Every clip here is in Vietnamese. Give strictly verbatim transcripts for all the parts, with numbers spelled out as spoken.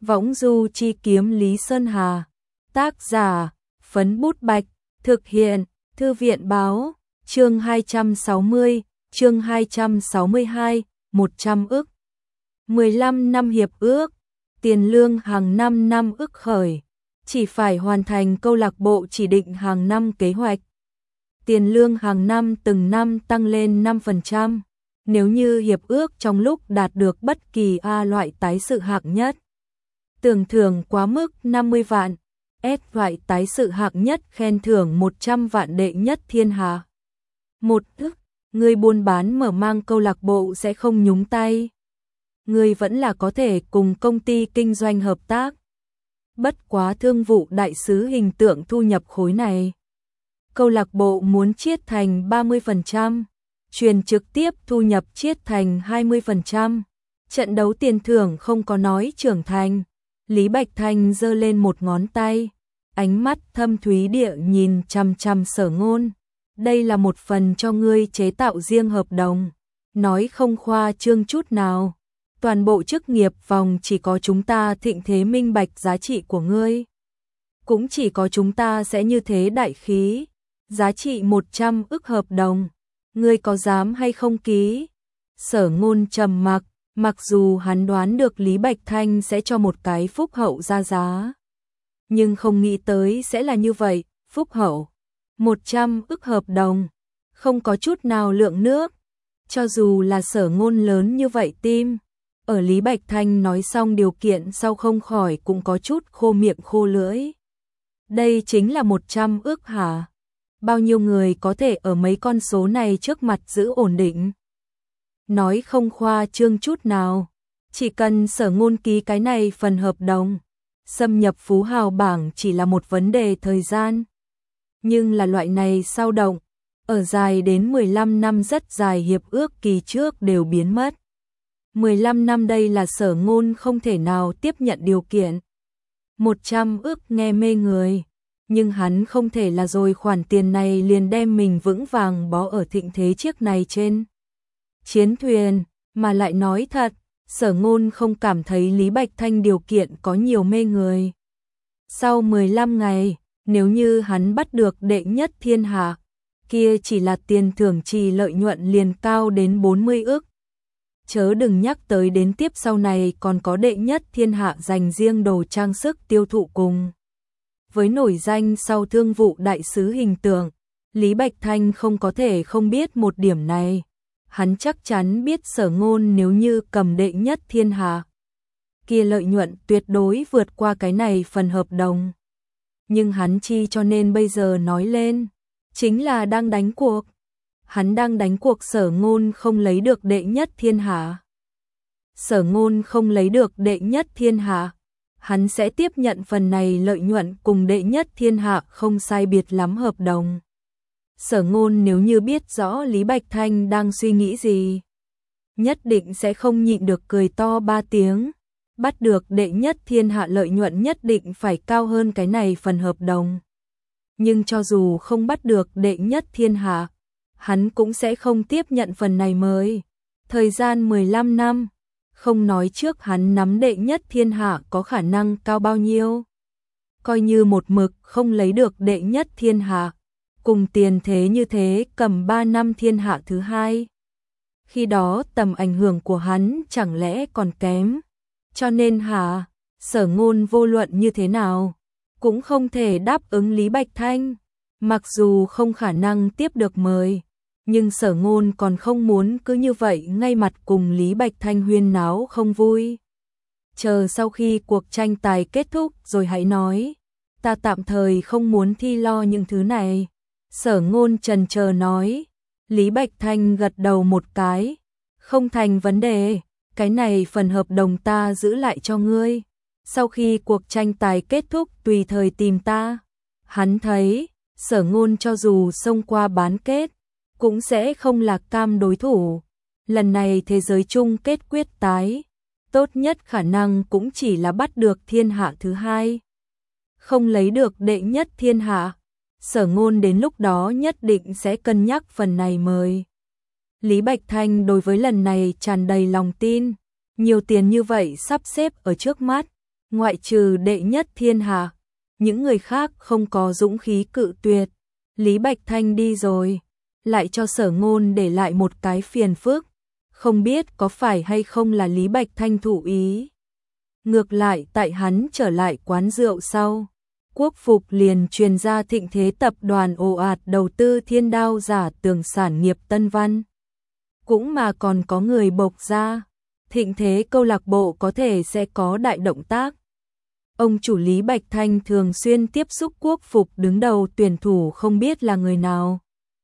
Võng du chi kiếm Lý Sơn Hà. Tác giả, Phấn Bút Bạch. Thực hiện, Thư viện Báo. Chương hai trăm sáu mươi, chương hai trăm sáu mươi hai, một trăm ức. mười lăm năm hiệp ước, tiền lương hàng năm năm ức khởi. Chỉ phải hoàn thành câu lạc bộ chỉ định hàng năm kế hoạch. Tiền lương hàng năm từng năm tăng lên năm phần trăm. Nếu như hiệp ước trong lúc đạt được bất kỳ A loại tái sự hạng nhất. Tưởng thưởng quá mức năm mươi vạn. S loại tái sự hạng nhất khen thưởng một trăm vạn đệ nhất thiên hạ. Một ức, người buôn bán mở mang câu lạc bộ sẽ không nhúng tay. Người vẫn là có thể cùng công ty kinh doanh hợp tác. Bất quá thương vụ đại sứ hình tượng thu nhập khối này. Câu lạc bộ muốn chiết thành ba mươi phần trăm, truyền trực tiếp thu nhập chiết thành hai mươi phần trăm. Trận đấu tiền thưởng không có nói trưởng thành. Lý Bạch Thanh giơ lên một ngón tay, ánh mắt thâm thúy địa nhìn chằm chằm Sở Ngôn. Đây là một phần cho ngươi chế tạo riêng hợp đồng, nói không khoa trương chút nào. Toàn bộ chức nghiệp vòng chỉ có chúng ta thịnh thế minh bạch giá trị của ngươi. Cũng chỉ có chúng ta sẽ như thế đại khí. Giá trị một trăm ức hợp đồng, ngươi có dám hay không ký? Sở Ngôn trầm mặc, mặc dù hắn đoán được Lý Bạch Thanh sẽ cho một cái phúc hậu ra giá. Nhưng không nghĩ tới sẽ là như vậy, phúc hậu. một trăm ức hợp đồng, không có chút nào lượng nước. Cho dù là Sở Ngôn lớn như vậy tim, ở Lý Bạch Thanh nói xong điều kiện sau không khỏi cũng có chút khô miệng khô lưỡi. Đây chính là một trăm ức hả? Bao nhiêu người có thể ở mấy con số này trước mặt giữ ổn định? Nói không khoa trương chút nào, chỉ cần Sở Ngôn ký cái này phần hợp đồng, xâm nhập phú hào bảng chỉ là một vấn đề thời gian. Nhưng là loại này sao động, ở dài đến mười lăm năm rất dài hiệp ước kỳ trước đều biến mất. mười lăm năm đây là Sở Ngôn không thể nào tiếp nhận điều kiện. một trăm ức nghe mê người, nhưng hắn không thể là rồi khoản tiền này liền đem mình vững vàng bó ở thịnh thế chiếc này trên chiến thuyền, mà lại nói thật, Sở Ngôn không cảm thấy Lý Bạch Thanh điều kiện có nhiều mê người. Sau mười lăm ngày, nếu như hắn bắt được đệ nhất thiên hạ, kia chỉ là tiền thưởng trì lợi nhuận liền cao đến bốn mươi ức. Chớ đừng nhắc tới đến tiếp sau này còn có đệ nhất thiên hạ dành riêng đồ trang sức tiêu thụ cùng. Với nổi danh sau thương vụ đại sứ hình tượng, Lý Bạch Thanh không có thể không biết một điểm này. Hắn chắc chắn biết Sở Ngôn nếu như cầm đệ nhất thiên hạ, kia lợi nhuận tuyệt đối vượt qua cái này phần hợp đồng. Nhưng hắn chi cho nên bây giờ nói lên, chính là đang đánh cuộc. Hắn đang đánh cuộc Sở Ngôn không lấy được đệ nhất thiên hạ. Sở Ngôn không lấy được đệ nhất thiên hạ, hắn sẽ tiếp nhận phần này lợi nhuận cùng đệ nhất thiên hạ không sai biệt lắm hợp đồng. Sở Ngôn nếu như biết rõ Lý Bạch Thanh đang suy nghĩ gì, nhất định sẽ không nhịn được cười to ba tiếng. Bắt được đệ nhất thiên hạ lợi nhuận nhất định phải cao hơn cái này phần hợp đồng. Nhưng cho dù không bắt được đệ nhất thiên hạ, hắn cũng sẽ không tiếp nhận phần này mời. Thời gian mười lăm năm, không nói trước hắn nắm đệ nhất thiên hạ có khả năng cao bao nhiêu. Coi như một mực không lấy được đệ nhất thiên hạ, cùng tiền thế như thế cầm ba năm thiên hạ thứ hai. Khi đó tầm ảnh hưởng của hắn chẳng lẽ còn kém. Cho nên hả, Sở Ngôn vô luận như thế nào, cũng không thể đáp ứng Lý Bạch Thanh. Mặc dù không khả năng tiếp được mời, nhưng Sở Ngôn còn không muốn cứ như vậy ngay mặt cùng Lý Bạch Thanh huyên náo không vui. Chờ sau khi cuộc tranh tài kết thúc rồi hãy nói, ta tạm thời không muốn thi lo những thứ này. Sở Ngôn chần chờ nói. Lý Bạch Thanh gật đầu một cái, không thành vấn đề, cái này phần hợp đồng ta giữ lại cho ngươi. Sau khi cuộc tranh tài kết thúc tùy thời tìm ta. Hắn thấy, Sở Ngôn cho dù xông qua bán kết, cũng sẽ không là cam đối thủ. Lần này thế giới chung kết quyết tái, tốt nhất khả năng cũng chỉ là bắt được thiên hạ thứ hai. Không lấy được đệ nhất thiên hạ, Sở Ngôn đến lúc đó nhất định sẽ cân nhắc phần này mời. Lý Bạch Thanh đối với lần này tràn đầy lòng tin, nhiều tiền như vậy sắp xếp ở trước mắt, ngoại trừ đệ nhất thiên hạ, những người khác không có dũng khí cự tuyệt. Lý Bạch Thanh đi rồi, lại cho Sở Ngôn để lại một cái phiền phức, không biết có phải hay không là Lý Bạch Thanh thủ ý. Ngược lại tại hắn trở lại quán rượu sau, Quốc Phục liền truyền ra Thịnh Thế tập đoàn ồ ạt đầu tư Thiên Đao giả tường sản nghiệp Tân Văn. Cũng mà còn có người bộc ra, Thịnh Thế câu lạc bộ có thể sẽ có đại động tác. Ông chủ Lý Bạch Thanh thường xuyên tiếp xúc Quốc Phục đứng đầu tuyển thủ không biết là người nào.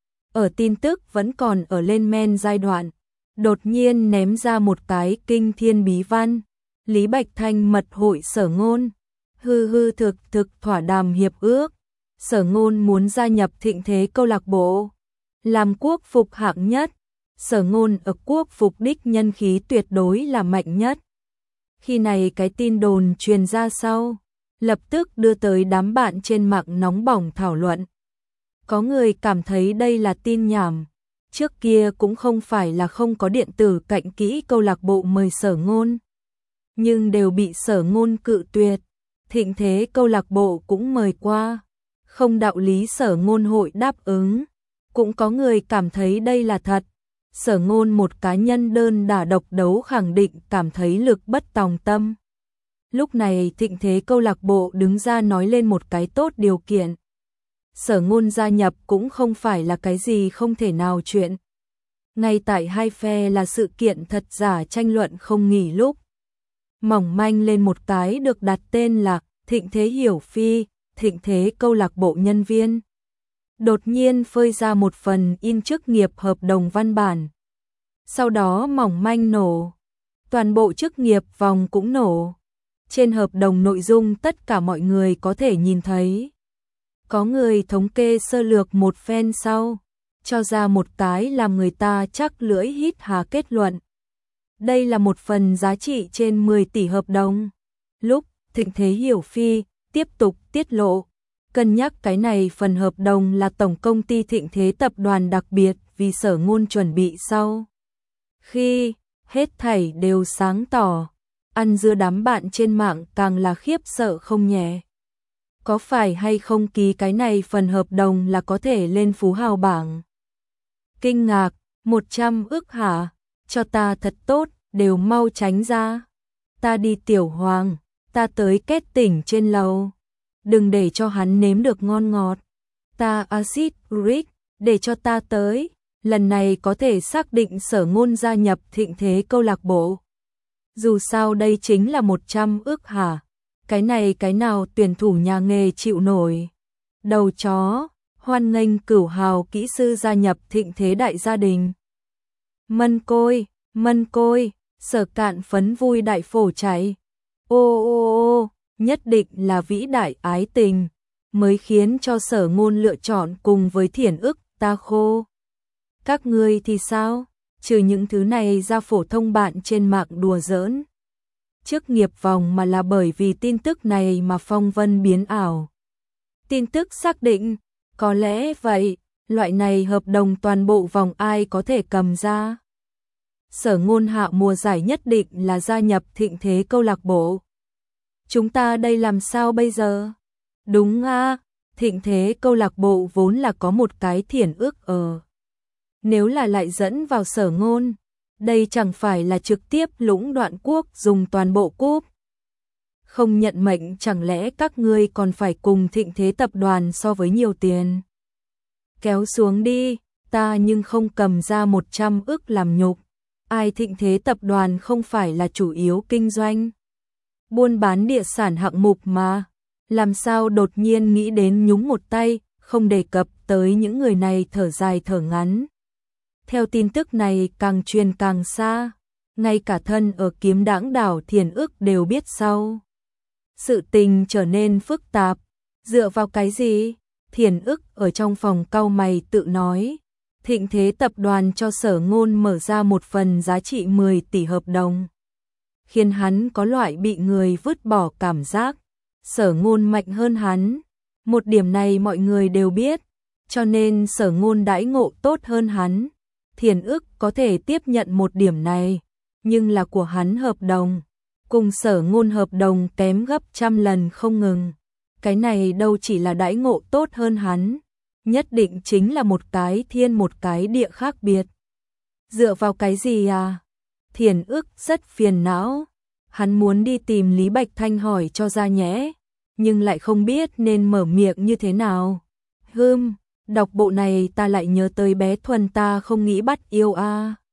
Ở tin tức vẫn còn ở lên men giai đoạn, đột nhiên ném ra một cái kinh thiên bí văn. Lý Bạch Thanh mật hội Sở Ngôn, hư hư thực thực thỏa đàm hiệp ước. Sở Ngôn muốn gia nhập Thịnh Thế câu lạc bộ, làm Quốc Phục hạng nhất. Sở Ngôn ở Quốc Phục đích nhân khí tuyệt đối là mạnh nhất. Khi này cái tin đồn truyền ra sau, lập tức đưa tới đám bạn trên mạng nóng bỏng thảo luận. Có người cảm thấy đây là tin nhảm. Trước kia cũng không phải là không có điện tử cạnh kỹ câu lạc bộ mời Sở Ngôn, nhưng đều bị Sở Ngôn cự tuyệt. Thịnh Thế câu lạc bộ cũng mời qua, không đạo lý Sở Ngôn hội đáp ứng. Cũng có người cảm thấy đây là thật. Sở Ngôn một cá nhân đơn đả độc đấu khẳng định cảm thấy lực bất tòng tâm. Lúc này Thịnh Thế câu lạc bộ đứng ra nói lên một cái tốt điều kiện. Sở Ngôn gia nhập cũng không phải là cái gì không thể nào chuyện. Ngay tại hai phe là sự kiện thật giả tranh luận không nghỉ lúc. Mỏng manh lên một cái được đặt tên là Thịnh Thế Hiểu Phi, Thịnh Thế câu lạc bộ nhân viên. Đột nhiên phơi ra một phần in chức nghiệp hợp đồng văn bản. Sau đó mỏng manh nổ. Toàn bộ chức nghiệp vòng cũng nổ. Trên hợp đồng nội dung tất cả mọi người có thể nhìn thấy. Có người thống kê sơ lược một phen sau, cho ra một cái làm người ta chắc lưỡi hít hà kết luận. Đây là một phần giá trị trên mười tỷ hợp đồng. Lúc Thịnh Thế Hiểu Phi tiếp tục tiết lộ, cân nhắc cái này phần hợp đồng là tổng công ty Thịnh Thế tập đoàn đặc biệt vì Sở Ngôn chuẩn bị sau. Khi hết thảy đều sáng tỏ, ăn dưa đám bạn trên mạng càng là khiếp sợ không nhẹ. Có phải hay không ký cái này phần hợp đồng là có thể lên phú hào bảng? Kinh ngạc, một trăm ức hả? Cho ta thật tốt, đều mau tránh ra. Ta đi Tiểu Hoàng, ta tới kết tỉnh trên lầu. Đừng để cho hắn nếm được ngon ngọt. Ta acid uric, để cho ta tới. Lần này có thể xác định Sở Ngôn gia nhập Thịnh Thế câu lạc bộ. Dù sao đây chính là một trăm ức hả? Cái này cái nào tuyển thủ nhà nghề chịu nổi. Đầu chó, hoan nghênh cửu hào kỹ sư gia nhập Thịnh Thế đại gia đình. Mân Côi, Mân Côi, Sở Cạn phấn vui đại phổ chảy. Ô ô ô, nhất định là vĩ đại ái tình, mới khiến cho Sở Ngôn lựa chọn cùng với Thiển Ức ta khô. Các ngươi thì sao? Trừ những thứ này ra phổ thông bạn trên mạng đùa giỡn. Chức nghiệp vòng mà là bởi vì tin tức này mà phong vân biến ảo. Tin tức xác định, có lẽ vậy, loại này hợp đồng toàn bộ vòng ai có thể cầm ra. Sở Ngôn hạ mùa giải nhất định là gia nhập Thịnh Thế câu lạc bộ. Chúng ta đây làm sao bây giờ? Đúng a, Thịnh Thế câu lạc bộ vốn là có một cái Thiển Ức ở. Nếu là lại dẫn vào Sở Ngôn, đây chẳng phải là trực tiếp lũng đoạn quốc dùng toàn bộ cúp. Không nhận mệnh chẳng lẽ các ngươi còn phải cùng Thịnh Thế tập đoàn so với nhiều tiền. Kéo xuống đi, ta nhưng không cầm ra một trăm ức làm nhục. Ai Thịnh Thế tập đoàn không phải là chủ yếu kinh doanh. Buôn bán địa sản hạng mục mà. Làm sao đột nhiên nghĩ đến nhúng một tay, không đề cập tới những người này thở dài thở ngắn. Theo tin tức này càng truyền càng xa, ngay cả thân ở Kiếm Đãng đảo Thiển Ức đều biết sau. Sự tình trở nên phức tạp, dựa vào cái gì? Thiển Ức ở trong phòng cau mày tự nói, Thịnh Thế tập đoàn cho Sở Ngôn mở ra một phần giá trị mười tỷ hợp đồng, khiến hắn có loại bị người vứt bỏ cảm giác. Sở Ngôn mạnh hơn hắn, một điểm này mọi người đều biết, cho nên Sở Ngôn đãi ngộ tốt hơn hắn. Thiển Ức có thể tiếp nhận một điểm này, nhưng là của hắn hợp đồng, cùng Sở Ngôn hợp đồng kém gấp trăm lần không ngừng. Cái này đâu chỉ là đãi ngộ tốt hơn hắn, nhất định chính là một cái thiên một cái địa khác biệt. Dựa vào cái gì à? Thiền Ức rất phiền não, hắn muốn đi tìm Lý Bạch Thanh hỏi cho ra nhẽ, nhưng lại không biết nên mở miệng như thế nào. Hừm, đọc bộ này ta lại nhớ tới bé Thuần ta không nghĩ bắt yêu a. À.